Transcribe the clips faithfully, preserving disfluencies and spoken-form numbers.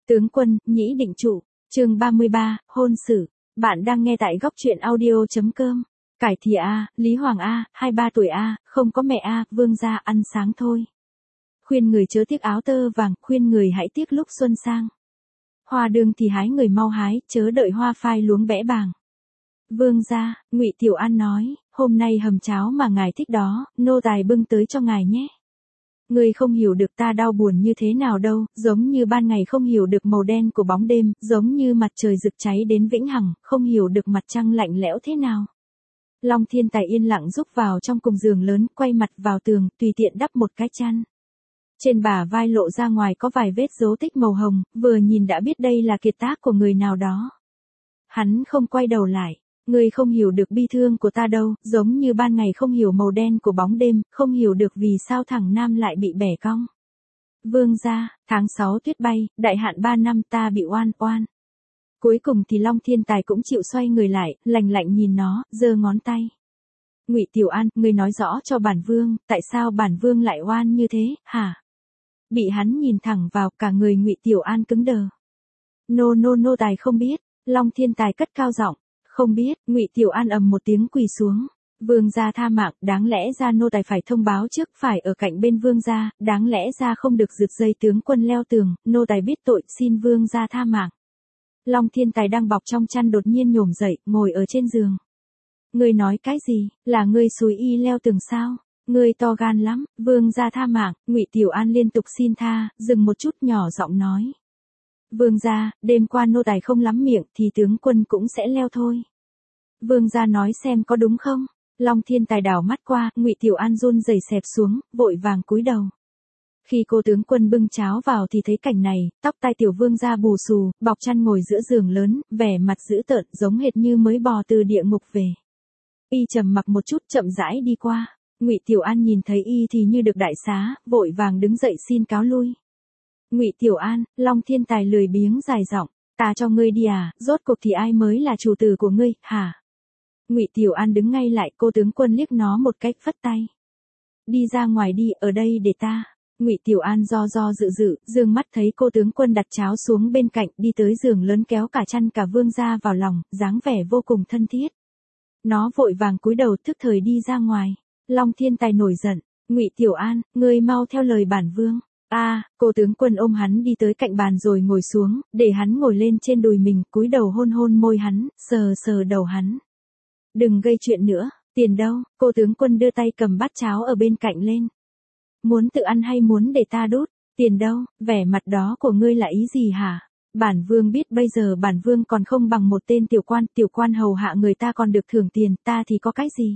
Tướng quân, nhĩ định trụ, chương ba mươi ba, hôn sự. Bạn đang nghe tại góc truyện audio.com. Cải thì A, Lý Hoàng A, hai mươi ba tuổi A, không có mẹ A, vương gia ăn sáng thôi. Khuyên người chớ tiếc áo tơ vàng, khuyên người hãy tiếc lúc xuân sang. Hoa đương thì hái người mau hái, chớ đợi hoa phai luống bẽ bàng. Vương gia, Ngụy Tiểu An nói, hôm nay hầm cháo mà ngài thích đó, nô tài bưng tới cho ngài nhé. Ngươi không hiểu được ta đau buồn như thế nào đâu, giống như ban ngày không hiểu được màu đen của bóng đêm, giống như mặt trời rực cháy đến vĩnh hằng, không hiểu được mặt trăng lạnh lẽo thế nào. Long Thiên Tài yên lặng rúc vào trong cùng giường lớn, quay mặt vào tường, tùy tiện đắp một cái chăn. Trên bả vai lộ ra ngoài có vài vết dấu tích màu hồng, vừa nhìn đã biết đây là kiệt tác của người nào đó. Hắn không quay đầu lại. Ngươi không hiểu được bi thương của ta đâu, giống như ban ngày không hiểu màu đen của bóng đêm, không hiểu được vì sao thằng Nam lại bị bẻ cong. Vương gia, tháng sáu tuyết bay, đại hạn ba năm ta bị oan oan. Cuối cùng thì Long Thiên Tài cũng chịu xoay người lại, lạnh lạnh nhìn nó, giơ ngón tay. Ngụy Tiểu An, ngươi nói rõ cho bản vương, tại sao bản vương lại oan như thế, hả? Bị hắn nhìn thẳng vào, cả người Ngụy Tiểu An cứng đờ. Nô nô nô tài không biết, Long Thiên Tài cất cao giọng. Không biết, Ngụy Tiểu An ầm một tiếng quỳ xuống. Vương gia tha mạng, đáng lẽ ra nô tài phải thông báo trước, phải ở cạnh bên vương gia, đáng lẽ ra không được rượt dây tướng quân leo tường, nô tài biết tội, xin vương gia tha mạng. Long Thiên Tài đang bọc trong chăn đột nhiên nhổm dậy, ngồi ở trên giường. Ngươi nói cái gì, là ngươi xúi y leo tường sao? Ngươi to gan lắm, vương gia tha mạng, Ngụy Tiểu An liên tục xin tha, dừng một chút nhỏ giọng nói. Vương gia, đêm qua nô tài không lắm miệng thì tướng quân cũng sẽ leo thôi. Vương gia nói xem có đúng không? Long Thiên Tài đảo mắt qua, Ngụy Tiểu An run rẩy xẹp xuống, vội vàng cúi đầu. Khi cô tướng quân bưng cháo vào thì thấy cảnh này, tóc tai tiểu vương gia bù xù, bọc chăn ngồi giữa giường lớn, vẻ mặt dữ tợn giống hệt như mới bò từ địa ngục về. Y trầm mặc một chút chậm rãi đi qua, Ngụy Tiểu An nhìn thấy y thì như được đại xá, vội vàng đứng dậy xin cáo lui. Ngụy Tiểu An, Long Thiên Tài lười biếng dài giọng, ta cho ngươi đi à, rốt cuộc thì ai mới là chủ tử của ngươi, hả? Ngụy Tiểu An đứng ngay lại, cô tướng quân liếc nó một cách phất tay. Đi ra ngoài đi, ở đây để ta. Ngụy Tiểu An do do dự dự, dương mắt thấy cô tướng quân đặt cháo xuống bên cạnh, đi tới giường lớn kéo cả chăn cả vương gia vào lòng, dáng vẻ vô cùng thân thiết. Nó vội vàng cúi đầu thức thời đi ra ngoài. Long Thiên Tài nổi giận, Ngụy Tiểu An, ngươi mau theo lời bản vương. A, à, cô tướng quân ôm hắn đi tới cạnh bàn rồi ngồi xuống, để hắn ngồi lên trên đùi mình, cúi đầu hôn hôn môi hắn, sờ sờ đầu hắn. Đừng gây chuyện nữa, tiền đâu, cô tướng quân đưa tay cầm bát cháo ở bên cạnh lên. Muốn tự ăn hay muốn để ta đút, tiền đâu, vẻ mặt đó của ngươi là ý gì hả? Bản vương biết bây giờ bản vương còn không bằng một tên tiểu quan, tiểu quan hầu hạ người ta còn được thưởng tiền, ta thì có cái gì?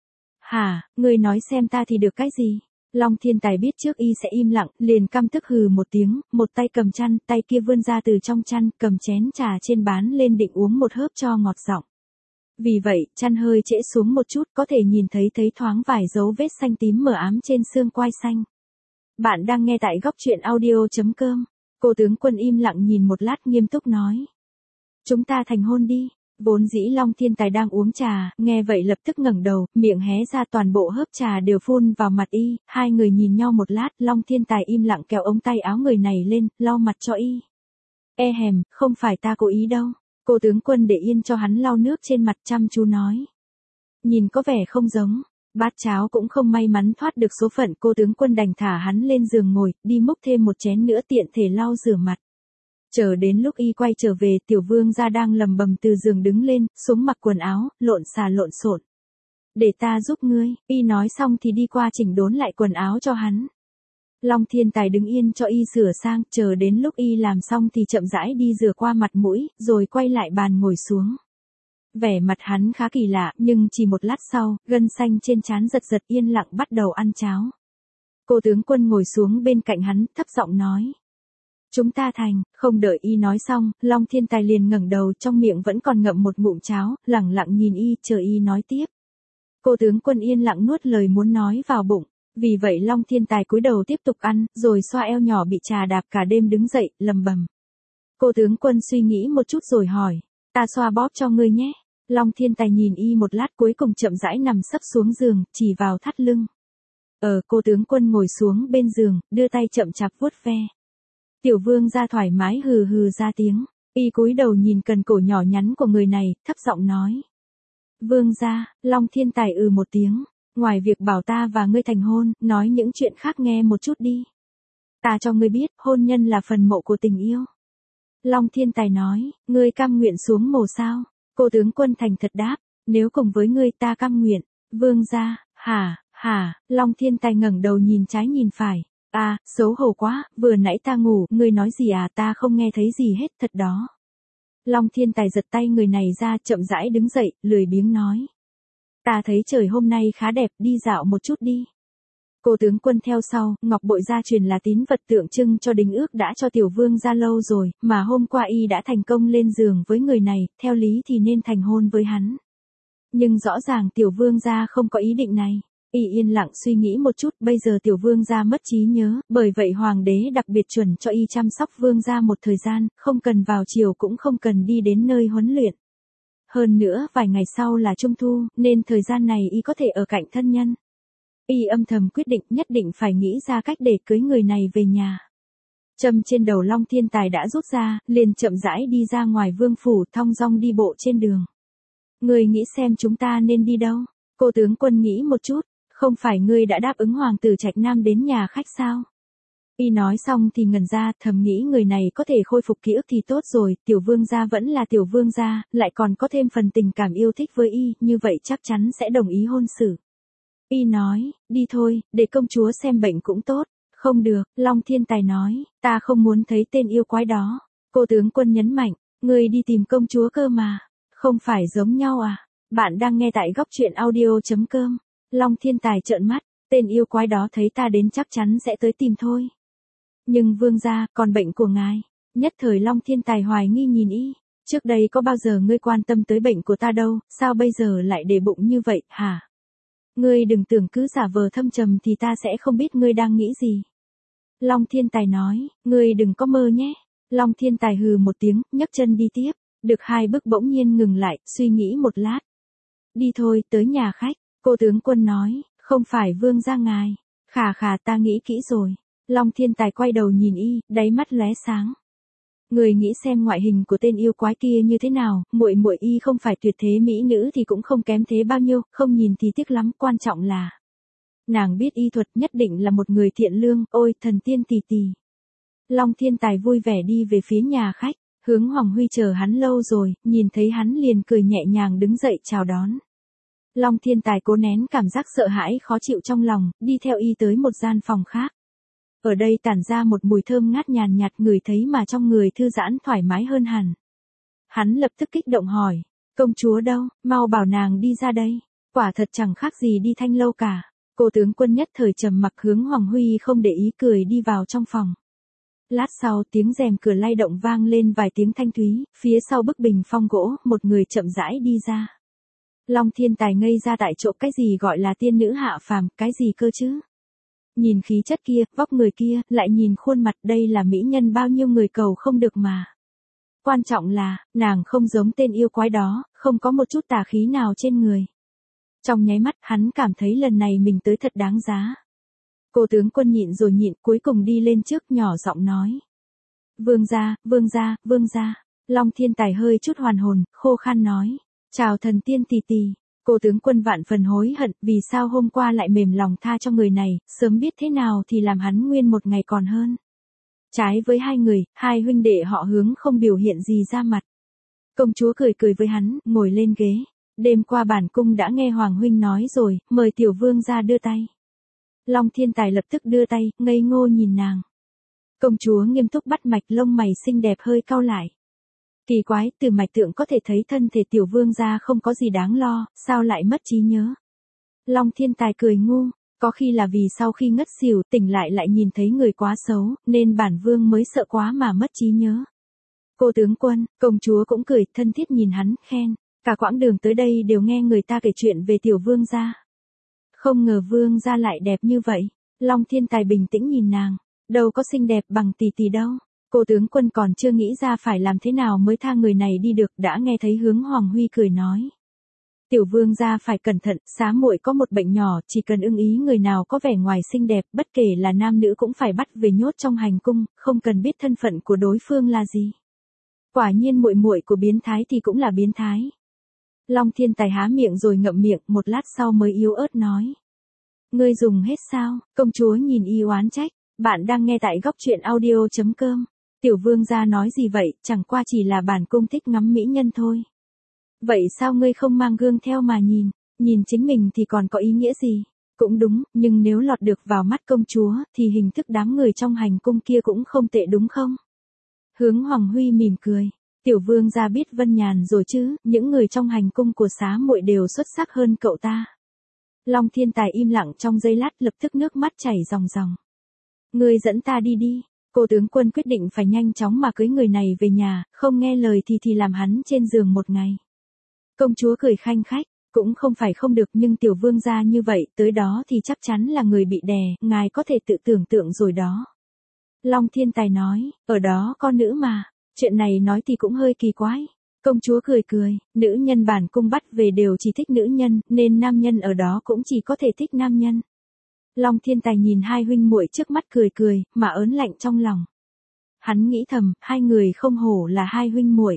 Hả, ngươi nói xem ta thì được cái gì? Long Thiên Tài biết trước y sẽ im lặng, liền căm tức hừ một tiếng, một tay cầm chăn, tay kia vươn ra từ trong chăn, cầm chén trà trên bán lên định uống một hớp cho ngọt giọng. Vì vậy, chăn hơi trễ xuống một chút, có thể nhìn thấy thấy thoáng vài dấu vết xanh tím mờ ám trên xương quai xanh. Bạn đang nghe tại góc truyện audio.com. Cô tướng quân im lặng nhìn một lát nghiêm túc nói. Chúng ta thành hôn đi. Vốn dĩ Long Thiên Tài đang uống trà, nghe vậy lập tức ngẩng đầu, miệng hé ra toàn bộ hớp trà đều phun vào mặt y, hai người nhìn nhau một lát, Long Thiên Tài im lặng kéo ống tay áo người này lên, lau mặt cho y. E hèm, không phải ta cố ý đâu. Cô tướng quân để yên cho hắn lau nước trên mặt chăm chú nói. Nhìn có vẻ không giống, bát cháo cũng không may mắn thoát được số phận, cô tướng quân đành thả hắn lên giường ngồi, đi múc thêm một chén nữa tiện thể lau rửa mặt. Chờ đến lúc y quay trở về, tiểu vương gia đang lầm bầm từ giường đứng lên, xuống mặc quần áo, lộn xà lộn xộn. Để ta giúp ngươi, y nói xong thì đi qua chỉnh đốn lại quần áo cho hắn. Long Thiên Tài đứng yên cho y sửa sang, chờ đến lúc y làm xong thì chậm rãi đi rửa qua mặt mũi, rồi quay lại bàn ngồi xuống. Vẻ mặt hắn khá kỳ lạ, nhưng chỉ một lát sau, gân xanh trên trán giật giật yên lặng bắt đầu ăn cháo. Cô tướng quân ngồi xuống bên cạnh hắn, thấp giọng nói. Chúng ta thành, không đợi y nói xong, Long Thiên Tài liền ngẩng đầu, trong miệng vẫn còn ngậm một ngụm cháo, lẳng lặng nhìn y, chờ y nói tiếp. Cô tướng quân yên lặng nuốt lời muốn nói vào bụng, vì vậy Long Thiên Tài cúi đầu tiếp tục ăn, rồi xoa eo nhỏ bị trà đạp cả đêm đứng dậy, lầm bầm. Cô tướng quân suy nghĩ một chút rồi hỏi, ta xoa bóp cho ngươi nhé. Long Thiên Tài nhìn y một lát cuối cùng chậm rãi nằm sấp xuống giường, chỉ vào thắt lưng. Ờ, cô tướng quân ngồi xuống bên giường, đưa tay chậm chạp vuốt ve. Tiểu vương gia thoải mái hừ hừ ra tiếng, y cúi đầu nhìn cần cổ nhỏ nhắn của người này, thấp giọng nói. Vương gia, Long Thiên Tài ừ một tiếng, ngoài việc bảo ta và ngươi thành hôn, nói những chuyện khác nghe một chút đi. Ta cho ngươi biết, hôn nhân là phần mộ của tình yêu. Long Thiên Tài nói, ngươi cam nguyện xuống mồ sao? Cô tướng quân thành thật đáp, nếu cùng với ngươi ta cam nguyện. Vương gia, hả, hả, Long Thiên Tài ngẩng đầu nhìn trái nhìn phải. À, xấu hổ quá, vừa nãy ta ngủ, ngươi nói gì à, ta không nghe thấy gì hết, thật đó. Long Thiên Tài giật tay người này ra, chậm rãi đứng dậy, lười biếng nói. Ta thấy trời hôm nay khá đẹp, đi dạo một chút đi. Cô tướng quân theo sau, ngọc bội gia truyền là tín vật tượng trưng cho đính ước đã cho tiểu vương gia lâu rồi, mà hôm qua y đã thành công lên giường với người này, theo lý thì nên thành hôn với hắn. Nhưng rõ ràng tiểu vương gia không có ý định này. Y yên lặng suy nghĩ một chút, bây giờ tiểu vương gia mất trí nhớ, bởi vậy hoàng đế đặc biệt chuẩn cho y chăm sóc vương gia một thời gian, không cần vào chiều cũng không cần đi đến nơi huấn luyện. Hơn nữa, vài ngày sau là trung thu, nên thời gian này y có thể ở cạnh thân nhân. Y âm thầm quyết định nhất định phải nghĩ ra cách để cưới người này về nhà. Châm trên đầu Long Thiên Tài đã rút ra, liền chậm rãi đi ra ngoài vương phủ, thong dong đi bộ trên đường. Người nghĩ xem chúng ta nên đi đâu? Cô tướng quân nghĩ một chút. Không phải ngươi đã đáp ứng hoàng tử Trạch Nam đến nhà khách sao? Y nói xong thì ngẩn ra, thầm nghĩ người này có thể khôi phục ký ức thì tốt rồi, tiểu vương gia vẫn là tiểu vương gia, lại còn có thêm phần tình cảm yêu thích với y, như vậy chắc chắn sẽ đồng ý hôn sự. Y nói, đi thôi, để công chúa xem bệnh cũng tốt. Không được, Long Thiên Tài nói, ta không muốn thấy tên yêu quái đó. Cô tướng quân nhấn mạnh, ngươi đi tìm công chúa cơ mà. Không phải giống nhau à? Bạn đang nghe tại góc truyện audio chấm com. Long Thiên Tài trợn mắt, tên yêu quái đó thấy ta đến chắc chắn sẽ tới tìm thôi. Nhưng vương gia, còn bệnh của ngài. Nhất thời Long Thiên Tài hoài nghi nhìn y. Trước đây có bao giờ ngươi quan tâm tới bệnh của ta đâu, sao bây giờ lại để bụng như vậy, hả? Ngươi đừng tưởng cứ giả vờ thâm trầm thì ta sẽ không biết ngươi đang nghĩ gì. Long Thiên Tài nói, ngươi đừng có mơ nhé. Long Thiên Tài hừ một tiếng, nhấc chân đi tiếp. Được hai bước bỗng nhiên ngừng lại, suy nghĩ một lát. Đi thôi, tới nhà khách. Cô tướng quân nói, không phải vương gia ngài. Khà khà ta nghĩ kỹ rồi. Long Thiên Tài quay đầu nhìn y, đáy mắt lóe sáng. Người nghĩ xem ngoại hình của tên yêu quái kia như thế nào, muội muội y không phải tuyệt thế mỹ nữ thì cũng không kém thế bao nhiêu, không nhìn thì tiếc lắm, quan trọng là nàng biết y thuật, nhất định là một người thiện lương, ôi thần tiên tỷ tỷ. Long Thiên Tài vui vẻ đi về phía nhà khách, Hướng Hoàng Huy chờ hắn lâu rồi, nhìn thấy hắn liền cười nhẹ nhàng đứng dậy chào đón. Long Thiên Tài cố nén cảm giác sợ hãi khó chịu trong lòng, đi theo y tới một gian phòng khác. Ở đây tản ra một mùi thơm ngát nhàn nhạt, ngửi thấy mà trong người thư giãn thoải mái hơn hẳn. Hắn lập tức kích động hỏi, công chúa đâu, mau bảo nàng đi ra đây. Quả thật chẳng khác gì đi thanh lâu cả. Cô tướng quân nhất thời trầm mặc, Hướng Hoàng Huy không để ý cười đi vào trong phòng. Lát sau tiếng rèm cửa lay động vang lên vài tiếng thanh thúy, phía sau bức bình phong gỗ, một người chậm rãi đi ra. Long Thiên Tài ngây ra tại chỗ, cái gì gọi là tiên nữ hạ phàm, cái gì cơ chứ? Nhìn khí chất kia, vóc người kia, lại nhìn khuôn mặt, đây là mỹ nhân bao nhiêu người cầu không được mà. Quan trọng là, nàng không giống tên yêu quái đó, không có một chút tà khí nào trên người. Trong nháy mắt, hắn cảm thấy lần này mình tới thật đáng giá. Cô tướng quân nhịn rồi nhịn, cuối cùng đi lên trước nhỏ giọng nói. Vương gia, vương gia, vương gia. Long Thiên Tài hơi chút hoàn hồn, khô khan nói. Chào thần tiên tỷ tỷ. Cô tướng quân vạn phần hối hận, vì sao hôm qua lại mềm lòng tha cho người này, sớm biết thế nào thì làm hắn nguyên một ngày còn hơn. Trái với hai người, hai huynh đệ họ Hướng không biểu hiện gì ra mặt. Công chúa cười cười với hắn, ngồi lên ghế. Đêm qua bản cung đã nghe Hoàng huynh nói rồi, mời tiểu vương ra đưa tay. Long Thiên Tài lập tức đưa tay, ngây ngô nhìn nàng. Công chúa nghiêm túc bắt mạch, lông mày xinh đẹp hơi cau lại. Kỳ quái, từ mạch tượng có thể thấy thân thể tiểu vương gia không có gì đáng lo, sao lại mất trí nhớ. Long Thiên Tài cười ngu, có khi là vì sau khi ngất xỉu tỉnh lại lại nhìn thấy người quá xấu, nên bản vương mới sợ quá mà mất trí nhớ. Cô tướng quân, công chúa cũng cười thân thiết nhìn hắn, khen, cả quãng đường tới đây đều nghe người ta kể chuyện về tiểu vương gia. Không ngờ vương gia lại đẹp như vậy. Long Thiên Tài bình tĩnh nhìn nàng, đâu có xinh đẹp bằng tỷ tỷ đâu. Cô tướng quân còn chưa nghĩ ra phải làm thế nào mới tha người này đi được, đã nghe thấy Hướng Hoàng Huy cười nói. Tiểu vương gia phải cẩn thận, xá muội có một bệnh nhỏ, chỉ cần ưng ý người nào có vẻ ngoài xinh đẹp, bất kể là nam nữ cũng phải bắt về nhốt trong hành cung, không cần biết thân phận của đối phương là gì. Quả nhiên muội muội của biến thái thì cũng là biến thái. Long Thiên Tài há miệng rồi ngậm miệng, một lát sau mới yếu ớt nói. Ngươi dùng hết sao? Công chúa nhìn y oán trách. Bạn đang nghe tại góc truyện audio chấm com. Tiểu vương gia nói gì vậy, chẳng qua chỉ là bản cung thích ngắm mỹ nhân thôi. Vậy sao ngươi không mang gương theo mà nhìn, nhìn chính mình thì còn có ý nghĩa gì? Cũng đúng, nhưng nếu lọt được vào mắt công chúa, thì hình thức đám người trong hành cung kia cũng không tệ đúng không? Hướng Hoàng Huy mỉm cười. Tiểu vương gia biết Vân Nhàn rồi chứ, những người trong hành cung của xá muội đều xuất sắc hơn cậu ta. Long Thiên Tài im lặng trong giây lát, lập tức nước mắt chảy ròng ròng. Ngươi dẫn ta đi đi. Cô tướng quân quyết định phải nhanh chóng mà cưới người này về nhà, không nghe lời thì thì làm hắn trên giường một ngày. Công chúa cười khanh khách, cũng không phải không được, nhưng tiểu vương gia như vậy, tới đó thì chắc chắn là người bị đè, ngài có thể tự tưởng tượng rồi đó. Long Thiên Tài nói, ở đó có nữ mà, chuyện này nói thì cũng hơi kỳ quái. Công chúa cười cười, nữ nhân bản cung bắt về đều chỉ thích nữ nhân, nên nam nhân ở đó cũng chỉ có thể thích nam nhân. Long Thiên Tài nhìn hai huynh muội trước mắt cười cười, mà ớn lạnh trong lòng. Hắn nghĩ thầm, hai người không hổ là hai huynh muội.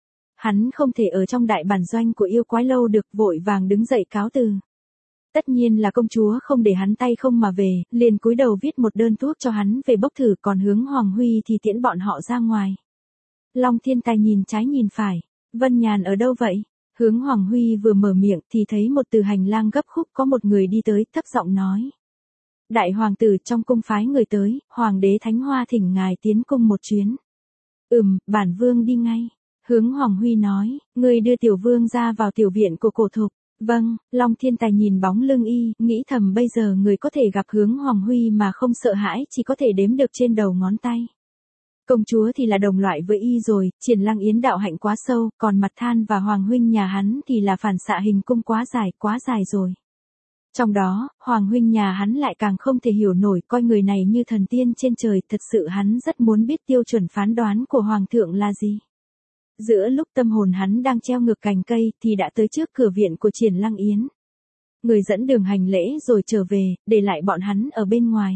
Hắn không thể ở trong đại bản doanh của yêu quái lâu được, vội vàng đứng dậy cáo từ. Tất nhiên là công chúa không để hắn tay không mà về, liền cúi đầu viết một đơn thuốc cho hắn về bốc thử, còn Hướng Hoàng Huy thì tiễn bọn họ ra ngoài. Long Thiên Tài nhìn trái nhìn phải, Vân Nhàn ở đâu vậy? Hướng Hoàng Huy vừa mở miệng thì thấy một từ hành lang gấp khúc có một người đi tới, thấp giọng nói. Đại hoàng tử trong cung phái người tới, hoàng đế Thánh Hoa thỉnh ngài tiến cung một chuyến. Ừm, bản vương đi ngay. Hướng Hoàng Huy nói, người đưa tiểu vương ra vào tiểu viện của cổ thục. Vâng, Long Thiên Tài nhìn bóng lưng y, nghĩ thầm bây giờ người có thể gặp Hướng Hoàng Huy mà không sợ hãi chỉ có thể đếm được trên đầu ngón tay. Công chúa thì là đồng loại với y rồi, Triển Lăng Yến đạo hạnh quá sâu, còn Mặt Than và Hoàng huynh nhà hắn thì là phản xạ hình cung quá dài, quá dài rồi. Trong đó, Hoàng huynh nhà hắn lại càng không thể hiểu nổi, coi người này như thần tiên trên trời, thật sự hắn rất muốn biết tiêu chuẩn phán đoán của Hoàng thượng là gì. Giữa lúc tâm hồn hắn đang treo ngược cành cây, thì đã tới trước cửa viện của Triển Lăng Yến. Người dẫn đường hành lễ rồi trở về, để lại bọn hắn ở bên ngoài.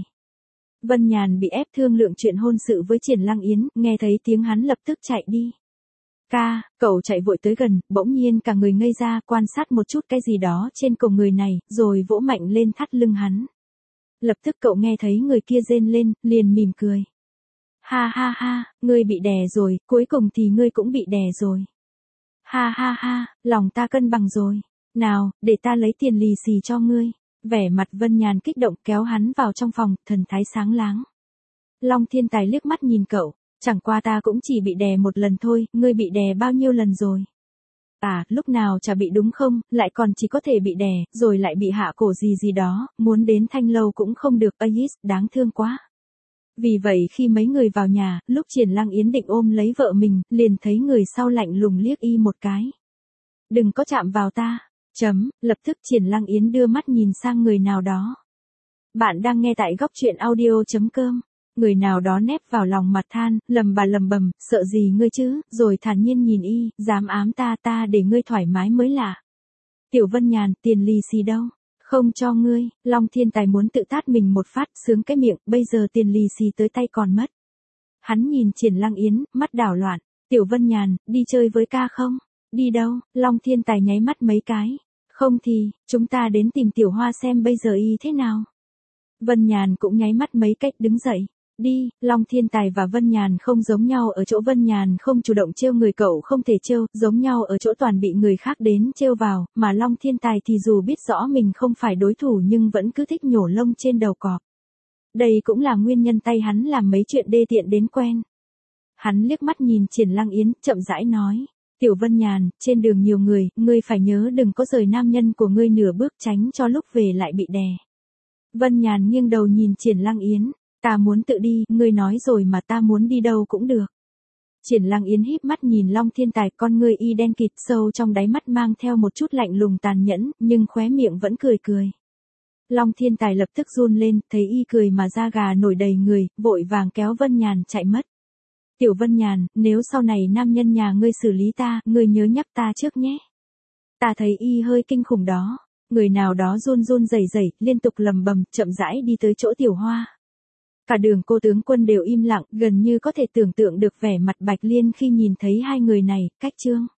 Vân Nhàn bị ép thương lượng chuyện hôn sự với Triển Lăng Yến, nghe thấy tiếng hắn lập tức chạy đi. Ca, cậu chạy vội tới gần, bỗng nhiên cả người ngây ra, quan sát một chút cái gì đó trên cổ người này, rồi vỗ mạnh lên thắt lưng hắn. Lập tức cậu nghe thấy người kia rên lên, liền mỉm cười. Ha ha ha, ngươi bị đè rồi, cuối cùng thì ngươi cũng bị đè rồi. Ha ha ha, lòng ta cân bằng rồi. Nào, để ta lấy tiền lì xì cho ngươi. Vẻ mặt Vân Nhàn kích động kéo hắn vào trong phòng, thần thái sáng láng. Long Thiên Tài liếc mắt nhìn cậu, chẳng qua ta cũng chỉ bị đè một lần thôi, ngươi bị đè bao nhiêu lần rồi? À, lúc nào chả bị đúng không, lại còn chỉ có thể bị đè, rồi lại bị hạ cổ gì gì đó, muốn đến thanh lâu cũng không được, Ais, đáng thương quá. Vì vậy khi mấy người vào nhà, lúc Triển Lăng Yến định ôm lấy vợ mình, liền thấy người sau lạnh lùng liếc y một cái. Đừng có chạm vào ta. Chấm, lập tức Triển Lăng Yến đưa mắt nhìn sang người nào đó. Bạn đang nghe tại góc truyện audio chấm com. Người nào đó nép vào lòng Mặt Than, lầm bà lầm bầm, sợ gì ngươi chứ, rồi thản nhiên nhìn y, dám ám ta ta để ngươi thoải mái mới lạ. Tiểu Vân Nhàn, tiền lì xì đâu? Không cho ngươi. Long Thiên Tài muốn tự tát mình một phát, sướng cái miệng, bây giờ tiền lì xì tới tay còn mất. Hắn nhìn Triển Lăng Yến, mắt đảo loạn. Tiểu Vân Nhàn, đi chơi với ca không? Đi đâu? Long Thiên Tài nháy mắt mấy cái. Không thì, chúng ta đến tìm Tiểu Hoa xem bây giờ y thế nào. Vân Nhàn cũng nháy mắt mấy cách đứng dậy. Đi, Long Thiên Tài và Vân Nhàn không giống nhau ở chỗ Vân Nhàn không chủ động trêu người cậu không thể trêu, giống nhau ở chỗ toàn bị người khác đến trêu vào, mà Long Thiên Tài thì dù biết rõ mình không phải đối thủ nhưng vẫn cứ thích nhổ lông trên đầu cọp. Đây cũng là nguyên nhân tay hắn làm mấy chuyện đê tiện đến quen. Hắn liếc mắt nhìn Triển Lăng Yến, chậm rãi nói. Tiểu Vân Nhàn, trên đường nhiều người, ngươi phải nhớ đừng có rời nam nhân của ngươi nửa bước, tránh cho lúc về lại bị đè. Vân Nhàn nghiêng đầu nhìn Triển Lăng Yến, ta muốn tự đi, ngươi nói rồi mà ta muốn đi đâu cũng được. Triển Lăng Yến híp mắt nhìn Long Thiên Tài, con ngươi y đen kịt, sâu trong đáy mắt mang theo một chút lạnh lùng tàn nhẫn, nhưng khóe miệng vẫn cười cười. Long Thiên Tài lập tức run lên, thấy y cười mà da gà nổi đầy người, vội vàng kéo Vân Nhàn chạy mất. Tiểu Vân Nhàn, nếu sau này nam nhân nhà ngươi xử lý ta, ngươi nhớ nhắc ta trước nhé. Ta thấy y hơi kinh khủng đó. Người nào đó run run rẩy rẩy, liên tục lầm bầm, chậm rãi đi tới chỗ Tiểu Hoa. Cả đường cô tướng quân đều im lặng, gần như có thể tưởng tượng được vẻ mặt Bạch Liên khi nhìn thấy hai người này, cách Trương